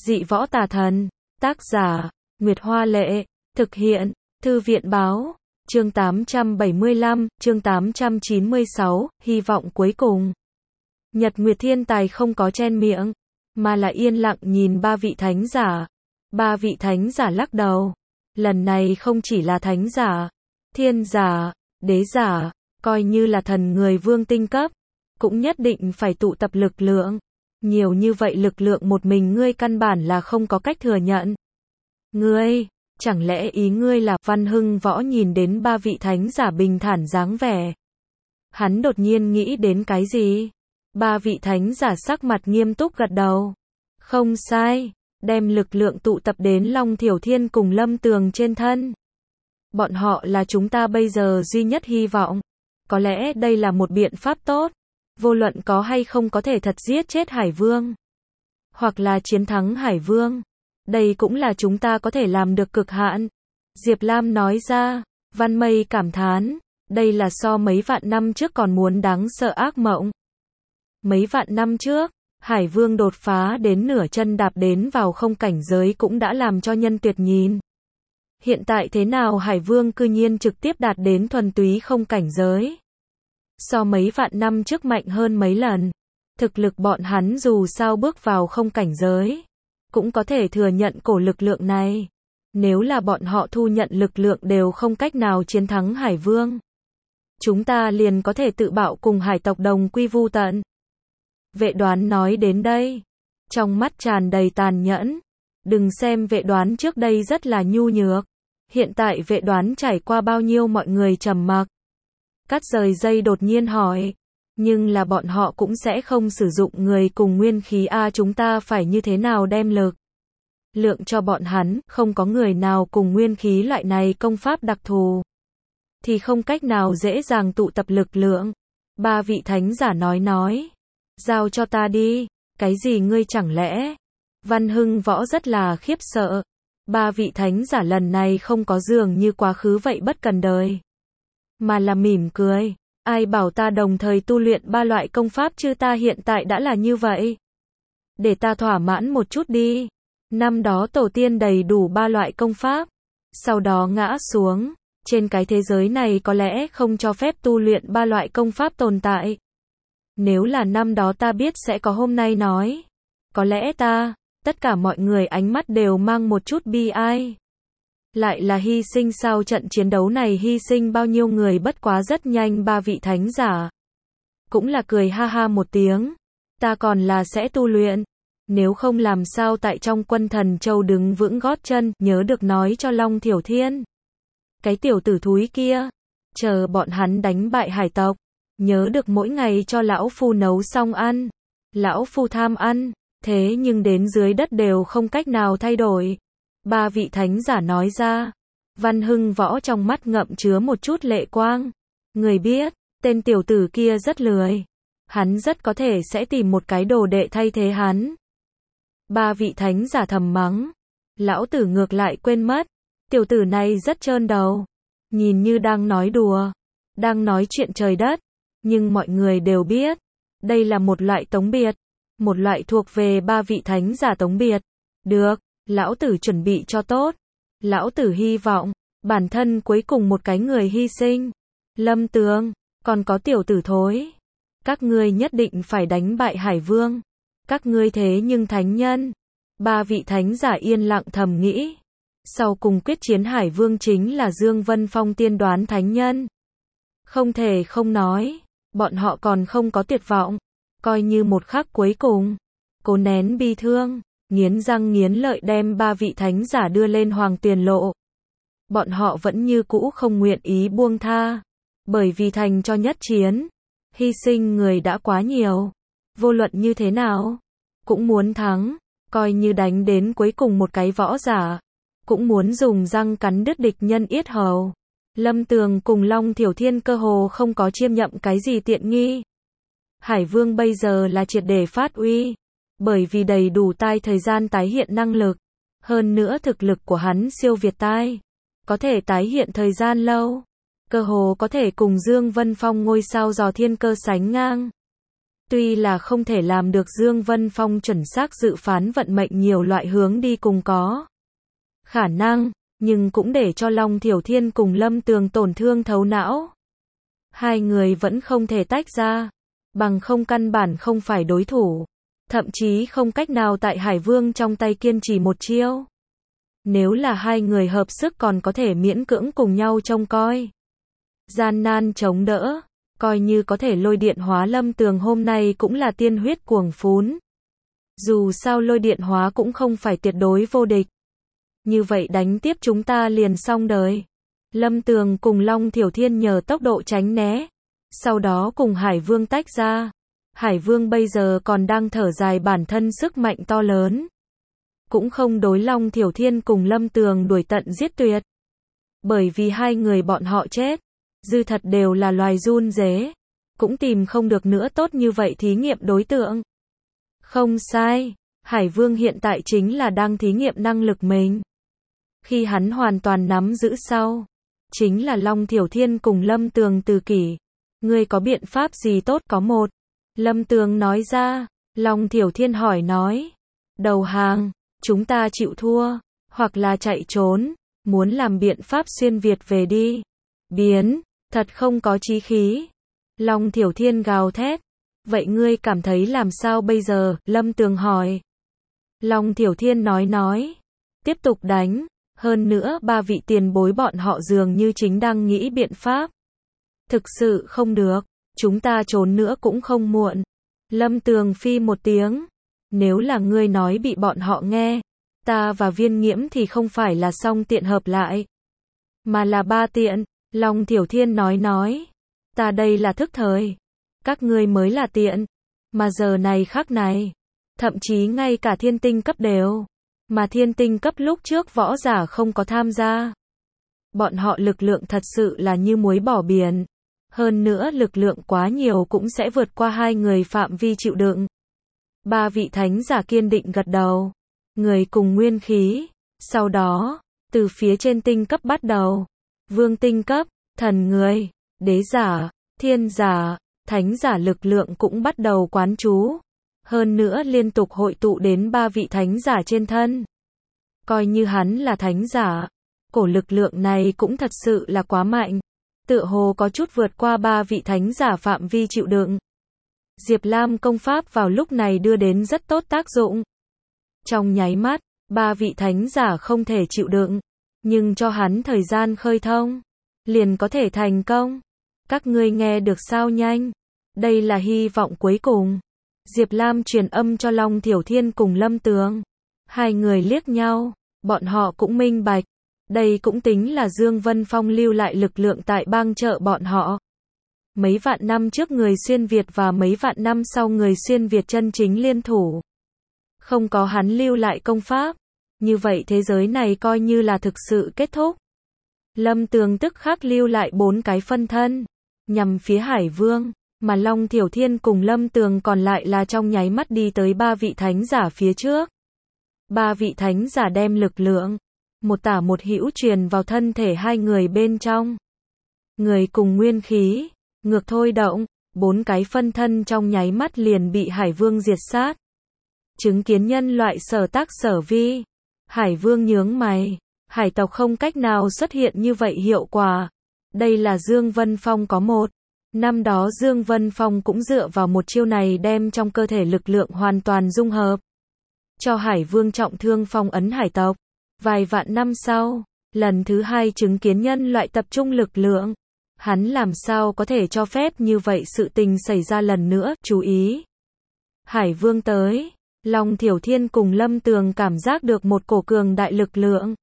Dị võ tà thần. Tác giả, Nguyệt Hoa Lệ. Thực hiện, Thư viện Báo. Chương 875, chương 896, hy vọng cuối cùng. Nhật Nguyệt Thiên Tài không có chen miệng, mà là yên lặng nhìn ba vị thánh giả. Ba vị thánh giả lắc đầu. Lần này không chỉ là thánh giả, thiên giả, đế giả, coi như là thần người vương tinh cấp, cũng nhất định phải tụ tập lực lượng. Nhiều như vậy lực lượng một mình ngươi căn bản là không có cách thừa nhận. Ngươi, chẳng lẽ ý ngươi là Văn Hưng Võ nhìn đến ba vị thánh giả bình thản dáng vẻ. Hắn đột nhiên nghĩ đến cái gì? Ba vị thánh giả sắc mặt nghiêm túc gật đầu. Không sai, đem lực lượng tụ tập đến Long Thiểu Thiên cùng Lâm Tường trên thân. Bọn họ là chúng ta bây giờ duy nhất hy vọng. Có lẽ đây là một biện pháp tốt. Vô luận có hay không có thể thật giết chết Hải Vương, hoặc là chiến thắng Hải Vương, đây cũng là chúng ta có thể làm được cực hạn. Diệp Lam nói ra. Văn Mây cảm thán, đây là so mấy vạn năm trước còn muốn đáng sợ ác mộng. Mấy vạn năm trước, Hải Vương đột phá đến nửa chân đạp đến vào không cảnh giới cũng đã làm cho nhân tuyệt nhìn. Hiện tại thế nào Hải Vương cư nhiên trực tiếp đạt đến thuần túy không cảnh giới. So mấy vạn năm trước mạnh hơn mấy lần. Thực lực bọn hắn dù sao bước vào không cảnh giới, cũng có thể thừa nhận cổ lực lượng này. Nếu là bọn họ thu nhận lực lượng đều không cách nào chiến thắng Hải Vương, chúng ta liền có thể tự bạo cùng hải tộc đồng quy vu tận. Vệ Đoán nói đến đây, trong mắt tràn đầy tàn nhẫn. Đừng xem Vệ Đoán trước đây rất là nhu nhược, hiện tại Vệ Đoán trải qua bao nhiêu mọi người trầm mặc. Cắt rời dây đột nhiên hỏi, nhưng là bọn họ cũng sẽ không sử dụng người cùng nguyên khí chúng ta phải như thế nào đem lực lượng cho bọn hắn, không có người nào cùng nguyên khí loại này công pháp đặc thù, thì không cách nào dễ dàng tụ tập lực lượng. Ba vị thánh giả nói, giao cho ta đi. Cái gì ngươi chẳng lẽ? Văn Hưng Võ rất là khiếp sợ. Ba vị thánh giả lần này không có dường như quá khứ vậy bất cần đời, mà là mỉm cười. Ai bảo ta đồng thời tu luyện ba loại công pháp chứ, ta hiện tại đã là như vậy. Để ta thỏa mãn một chút đi. Năm đó tổ tiên đầy đủ ba loại công pháp, sau đó ngã xuống. Trên cái thế giới này có lẽ không cho phép tu luyện ba loại công pháp tồn tại. Nếu là năm đó ta biết sẽ có hôm nay nói, có lẽ tất cả mọi người ánh mắt đều mang một chút bi ai. Lại là hy sinh sao, trận chiến đấu này hy sinh bao nhiêu người, bất quá rất nhanh ba vị thánh giả cũng là cười ha ha một tiếng. Ta còn là sẽ tu luyện, nếu không làm sao tại trong Quân Thần Châu đứng vững gót chân, nhớ được nói cho Long Thiểu Thiên. Cái tiểu tử thúi kia, chờ bọn hắn đánh bại hải tộc, nhớ được mỗi ngày cho lão phu nấu xong ăn. Lão phu tham ăn, thế nhưng đến dưới đất đều không cách nào thay đổi. Ba vị thánh giả nói ra. Văn Hưng Võ trong mắt ngậm chứa một chút lệ quang. Người biết, tên tiểu tử kia rất lười. Hắn rất có thể sẽ tìm một cái đồ đệ thay thế hắn. Ba vị thánh giả thầm mắng. Lão tử ngược lại quên mất. Tiểu tử này rất trơn đầu. Nhìn như đang nói đùa, đang nói chuyện trời đất. Nhưng mọi người đều biết, đây là một loại tống biệt. Một loại thuộc về ba vị thánh giả tống biệt. Được. Lão tử chuẩn bị cho tốt. Lão tử hy vọng bản thân cuối cùng một cái người hy sinh. Lâm Tường, còn có tiểu tử thối, các ngươi nhất định phải đánh bại Hải Vương. Các ngươi thế nhưng thánh nhân. Ba vị thánh giả yên lặng thầm nghĩ. Sau cùng quyết chiến Hải Vương chính là Dương Vân Phong tiên đoán thánh nhân. Không thể không nói, bọn họ còn không có tuyệt vọng. Coi như một khắc cuối cùng, cố nén bi thương, nghiến răng nghiến lợi đem ba vị thánh giả đưa lên Hoàng Tuyền Lộ. Bọn họ vẫn như cũ không nguyện ý buông tha, bởi vì thành cho nhất chiến, hy sinh người đã quá nhiều. Vô luận như thế nào, cũng muốn thắng, coi như đánh đến cuối cùng một cái võ giả, cũng muốn dùng răng cắn đứt địch nhân yết hầu. Lâm Tường cùng Long Thiểu Thiên cơ hồ không có chiêm nhậm cái gì tiện nghi. Hải Vương bây giờ là triệt để phát uy, bởi vì đầy đủ thời gian tái hiện năng lực. Hơn nữa thực lực của hắn siêu việt có thể tái hiện thời gian lâu. Cơ hồ có thể cùng Dương Vân Phong ngôi sao dò thiên cơ sánh ngang. Tuy là không thể làm được Dương Vân Phong chuẩn xác dự phán vận mệnh nhiều loại hướng đi cùng có khả năng, nhưng cũng để cho Long Thiểu Thiên cùng Lâm Tường tổn thương thấu não. Hai người vẫn không thể tách ra, bằng không căn bản không phải đối thủ, thậm chí không cách nào tại Hải Vương trong tay kiên trì một chiêu. Nếu là hai người hợp sức còn có thể miễn cưỡng cùng nhau trông coi. Gian nan chống đỡ, coi như có thể lôi điện hóa Lâm Tường hôm nay cũng là tiên huyết cuồng phún. Dù sao lôi điện hóa cũng không phải tuyệt đối vô địch. Như vậy đánh tiếp chúng ta liền xong đời. Lâm Tường cùng Long Thiểu Thiên nhờ tốc độ tránh né, sau đó cùng Hải Vương tách ra. Hải Vương bây giờ còn đang thở dài bản thân sức mạnh to lớn. Cũng không đối Long Thiểu Thiên cùng Lâm Tường đuổi tận giết tuyệt. Bởi vì hai người bọn họ chết, dư thật đều là loài run rế. Cũng tìm không được nữa tốt như vậy thí nghiệm đối tượng. Không sai, Hải Vương hiện tại chính là đang thí nghiệm năng lực mình. Khi hắn hoàn toàn nắm giữ sau, chính là Long Thiểu Thiên cùng Lâm Tường từ kỷ. Ngươi có biện pháp gì tốt có một? Lâm Tường nói ra, Long Thiểu Thiên hỏi nói. Đầu hàng, chúng ta chịu thua, hoặc là chạy trốn, muốn làm biện pháp xuyên Việt về đi. Biến, thật không có chí khí. Long Thiểu Thiên gào thét. Vậy ngươi cảm thấy làm sao bây giờ? Lâm Tường hỏi. Long Thiểu Thiên nói. Tiếp tục đánh. Hơn nữa ba vị tiền bối bọn họ dường như chính đang nghĩ biện pháp. Thực sự không được, chúng ta trốn nữa cũng không muộn. Lâm Tường phi một tiếng. Nếu là ngươi nói bị bọn họ nghe, ta và Viên Nghiễm thì không phải là song tiện hợp lại, mà là ba tiện. Long Thiểu Thiên nói. Ta đây là thức thời. Các ngươi mới là tiện. Mà giờ này khắc này, thậm chí ngay cả thiên tinh cấp đều. Mà thiên tinh cấp lúc trước võ giả không có tham gia. Bọn họ lực lượng thật sự là như muối bỏ biển. Hơn nữa lực lượng quá nhiều cũng sẽ vượt qua hai người phạm vi chịu đựng. Ba vị thánh giả kiên định gật đầu. Người cùng nguyên khí. Sau đó, từ phía trên tinh cấp bắt đầu. Vương tinh cấp, thần người, đế giả, thiên giả, thánh giả lực lượng cũng bắt đầu quán chú. Hơn nữa liên tục hội tụ đến ba vị thánh giả trên thân. Coi như hắn là thánh giả, cổ lực lượng này cũng thật sự là quá mạnh. Tựa hồ có chút vượt qua ba vị thánh giả phạm vi chịu đựng. Diệp Lam công pháp vào lúc này đưa đến rất tốt tác dụng. Trong nháy mắt, ba vị thánh giả không thể chịu đựng, nhưng cho hắn thời gian khơi thông, liền có thể thành công. Các ngươi nghe được sao nhanh? Đây là hy vọng cuối cùng. Diệp Lam truyền âm cho Long Thiểu Thiên cùng Lâm Tường. Hai người liếc nhau, bọn họ cũng minh bạch. Đây cũng tính là Dương Vân Phong lưu lại lực lượng tại bang trợ bọn họ. Mấy vạn năm trước người xuyên Việt và mấy vạn năm sau người xuyên Việt chân chính liên thủ. Không có hắn lưu lại công pháp, như vậy thế giới này coi như là thực sự kết thúc. Lâm Tường tức khắc lưu lại 4 cái phân thân, nhằm phía Hải Vương, mà Long Thiểu Thiên cùng Lâm Tường còn lại là trong nháy mắt đi tới ba vị thánh giả phía trước. Ba vị thánh giả đem lực lượng, một tả một hữu truyền vào thân thể hai người bên trong. Người cùng nguyên khí, ngược thôi động, 4 cái phân thân trong nháy mắt liền bị Hải Vương diệt sát. Chứng kiến nhân loại sở tác sở vi. Hải Vương nhướng mày. Hải tộc không cách nào xuất hiện như vậy hiệu quả. Đây là Dương Vân Phong có một. Năm đó Dương Vân Phong cũng dựa vào một chiêu này đem trong cơ thể lực lượng hoàn toàn dung hợp. Cho Hải Vương trọng thương phong ấn hải tộc. Vài vạn năm sau, lần thứ hai chứng kiến nhân loại tập trung lực lượng. Hắn làm sao có thể cho phép như vậy sự tình xảy ra lần nữa, chú ý. Hải Vương tới. Long Thiểu Thiên cùng Lâm Tường cảm giác được một cổ cường đại lực lượng.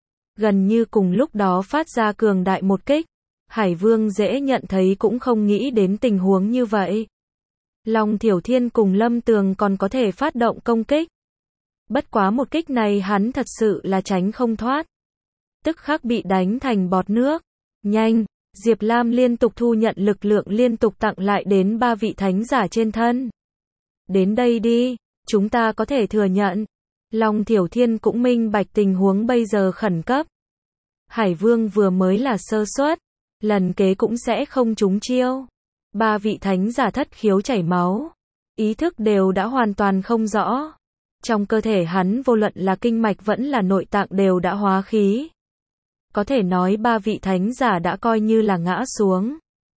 Gần như cùng lúc đó phát ra cường đại một kích. Hải Vương dễ nhận thấy cũng không nghĩ đến tình huống như vậy. Long Thiểu Thiên cùng Lâm Tường còn có thể phát động công kích. Bất quá một kích này hắn thật sự là tránh không thoát. Tức khắc bị đánh thành bọt nước. Nhanh, Diệp Lam liên tục thu nhận lực lượng liên tục tặng lại đến ba vị thánh giả trên thân. Đến đây đi, chúng ta có thể thừa nhận. Long Thiểu Thiên cũng minh bạch tình huống bây giờ khẩn cấp. Hải Vương vừa mới là sơ suất, lần kế cũng sẽ không trúng chiêu. Ba vị thánh giả thất khiếu chảy máu. ý thức đều đã hoàn toàn không rõ. Trong cơ thể hắn vô luận là kinh mạch vẫn là nội tạng đều đã hóa khí. Có thể nói ba vị thánh giả đã coi như là ngã xuống.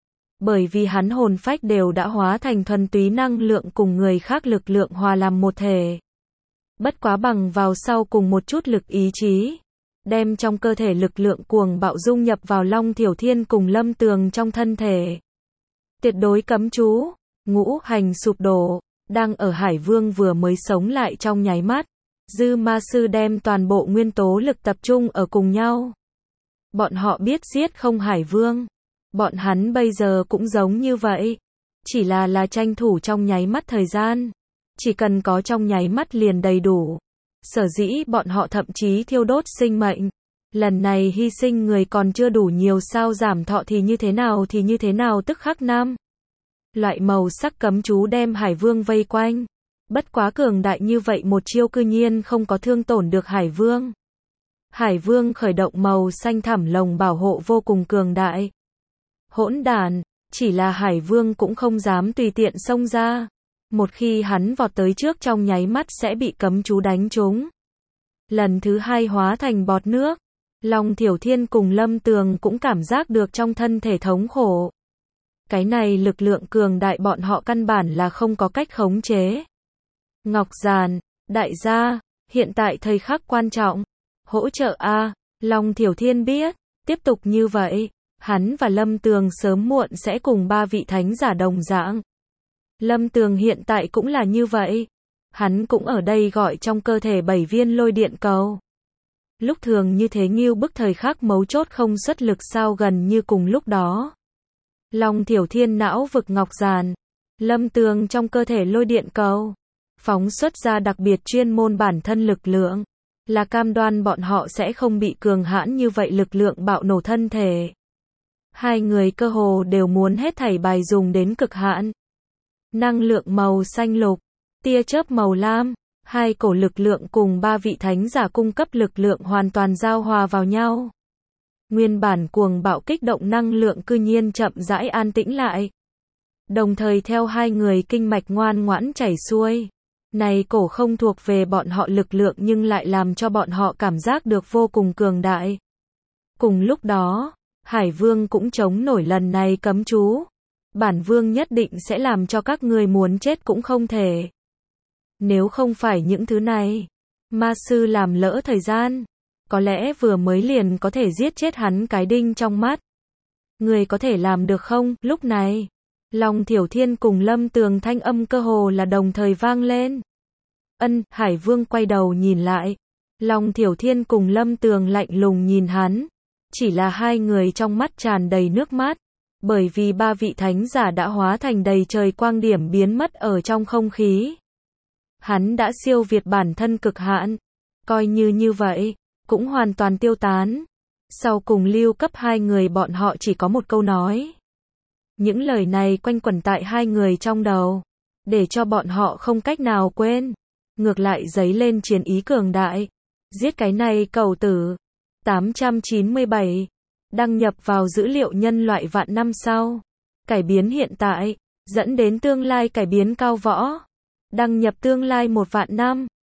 Bởi vì hắn hồn phách đều đã hóa thành thuần túy năng lượng cùng người khác lực lượng hòa làm một thể. Bất quá bằng vào sau cùng một chút lực ý chí, đem trong cơ thể lực lượng cuồng bạo dung nhập vào Long Thiểu Thiên cùng Lâm Tường trong thân thể. Tuyệt đối cấm chú, ngũ hành sụp đổ, đang ở Hải Vương vừa mới sống lại trong nháy mắt. Dư Ma Sư đem toàn bộ nguyên tố lực tập trung ở cùng nhau. Bọn họ biết giết không Hải Vương. Bọn hắn bây giờ cũng giống như vậy. Chỉ là tranh thủ trong nháy mắt thời gian. Chỉ cần có trong nháy mắt liền đầy đủ. Sở dĩ bọn họ thậm chí thiêu đốt sinh mệnh. Lần này hy sinh người còn chưa đủ nhiều sao giảm thọ thì như thế nào tức khắc nam. Loại màu sắc cấm chú đem Hải Vương vây quanh. Bất quá cường đại như vậy một chiêu cư nhiên không có thương tổn được Hải Vương. Hải Vương khởi động màu xanh thẳm lồng bảo hộ vô cùng cường đại. Hỗn đản, chỉ là Hải Vương cũng không dám tùy tiện xông ra. Một khi hắn vọt tới trước trong nháy mắt sẽ bị cấm chú đánh trúng. Lần thứ hai hóa thành bọt nước. Long Thiểu Thiên cùng Lâm Tường cũng cảm giác được trong thân thể thống khổ. Cái này lực lượng cường đại bọn họ căn bản là không có cách khống chế. Ngọc Giàn, đại gia, hiện tại thời khắc quan trọng. Hỗ trợ a. Long Thiểu Thiên biết, tiếp tục như vậy, hắn và Lâm Tường sớm muộn sẽ cùng ba vị thánh giả đồng dạng. Lâm Tường hiện tại cũng là như vậy. Hắn cũng ở đây gọi trong cơ thể 7 viên lôi điện cầu. Lúc thường như thế nghiêu bức thời khắc mấu chốt không xuất lực sao gần như cùng lúc đó. Long Thiểu Thiên não vực Ngọc Giàn. Lâm Tường trong cơ thể lôi điện cầu. Phóng xuất ra đặc biệt chuyên môn bản thân lực lượng. Là cam đoan bọn họ sẽ không bị cường hãn như vậy lực lượng bạo nổ thân thể. Hai người cơ hồ đều muốn hết thảy bài dùng đến cực hạn. Năng lượng màu xanh lục, tia chớp màu lam, hai cổ lực lượng cùng ba vị thánh giả cung cấp lực lượng hoàn toàn giao hòa vào nhau. Nguyên bản cuồng bạo kích động năng lượng cư nhiên chậm rãi an tĩnh lại. Đồng thời theo hai người kinh mạch ngoan ngoãn chảy xuôi. Này cổ không thuộc về bọn họ lực lượng nhưng lại làm cho bọn họ cảm giác được vô cùng cường đại. Cùng lúc đó, Hải Vương cũng chống nổi lần này cấm chú. Bản Vương nhất định sẽ làm cho các người muốn chết cũng không thể. Nếu không phải những thứ này, ma sư làm lỡ thời gian, có lẽ vừa mới liền có thể giết chết hắn cái đinh trong mắt. Người có thể làm được không? Lúc này, Long Thiểu Thiên cùng Lâm Tường thanh âm cơ hồ là đồng thời vang lên. Hải Vương quay đầu nhìn lại. Long Thiểu Thiên cùng Lâm Tường lạnh lùng nhìn hắn. Chỉ là hai người trong mắt tràn đầy nước mắt. Bởi vì ba vị thánh giả đã hóa thành đầy trời quang điểm biến mất ở trong không khí. Hắn đã siêu việt bản thân cực hạn. Coi như vậy, cũng hoàn toàn tiêu tán. Sau cùng lưu cấp hai người bọn họ chỉ có một câu nói. Những lời này quanh quẩn tại hai người trong đầu. Để cho bọn họ không cách nào quên. Ngược lại dấy lên chiến ý cường đại. Giết cái này cầu tử. 897. Đăng nhập vào dữ liệu nhân loại vạn năm sau. Cải biến hiện tại. Dẫn đến tương lai cải biến cao võ. Đăng nhập tương lai 1 vạn năm.